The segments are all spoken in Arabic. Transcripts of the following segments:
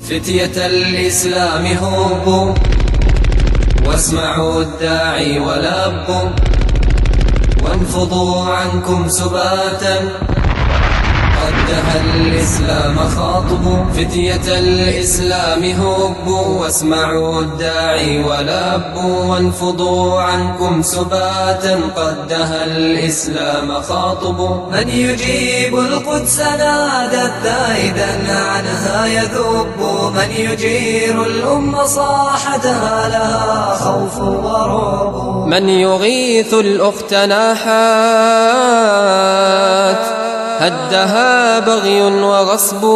فتية الإسلام هبوا واسمعوا الداعي ولبوا وانفضوا عنكم سباتا قد دها الإسلام خاطبوا. فتية الإسلام هبوا واسمعوا الداعي ولبوا وانفضوا عنكم سباتا قد دها الإسلام خاطبوا. من يجيب القدس نادت زائدا عنها يذب، من يجير الأم صاحتها لها خوف ورعب، من يغيث الأخت ناحات هدها بغي وغصب،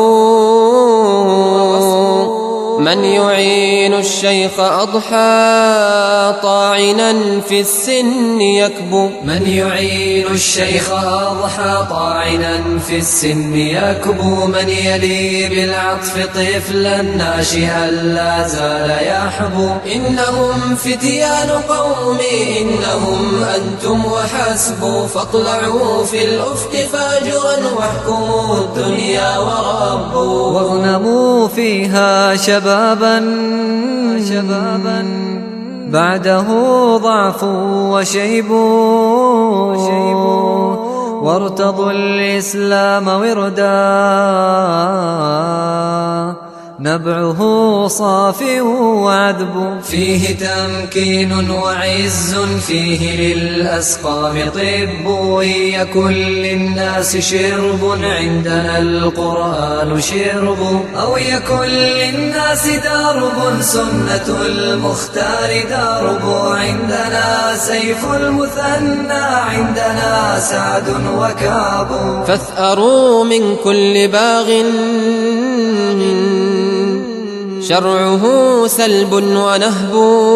من يعين الشيخ أضحى طاعنا في السن يكبو، من يعين الشيخ أضحى طاعنا في السن يكبو، من يلي بالعطف طفلا ناشئا لا زال يحبو. إنهم فتيان قومي إنهم أنتم وحسبوا، فاطلعوا في الأفق فاجرا واحكموا الدنيا وربوا، واغنموا فيها شبابا بعده ضعف وشيب، وارتضوا الإسلام وردا نبعه صاف وعذب. فيه تمكين وعز فيه للأسقام طب، ويكن للناس شرب عندنا القرآن شرب، أو يكن للناس درب سنة المختار درب، عندنا سيف المثنى عندنا سعد وكعب. فاثأروا من كل باغ شرعه سلب ونهب،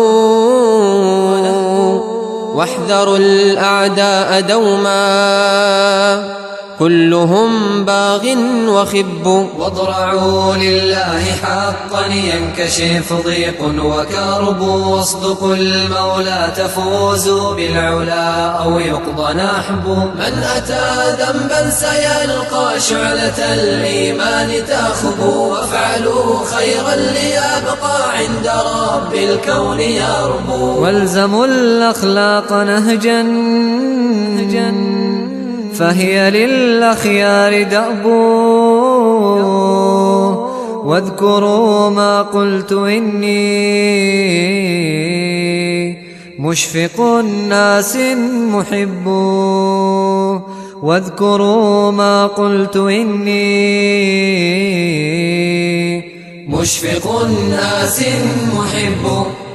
واحذروا الأعداء دوما كلهم باغ وخب، واضرعوا لله حقا ينكشف ضيق وكرب، واصدقوا المولى تفوزوا بالعلا أو يقضى نحب. من أتى ذنبا سيلقى شعلة الإيمان تخب، وافعلوا خيرا ليبقى عند رب الكون يربو. والزموا الأخلاق نهجا فهي للأخيار دأب، واذكروا ما قلت إني مشفق الناس محب، واذكروا ما قلت إني مشفق الناس محب.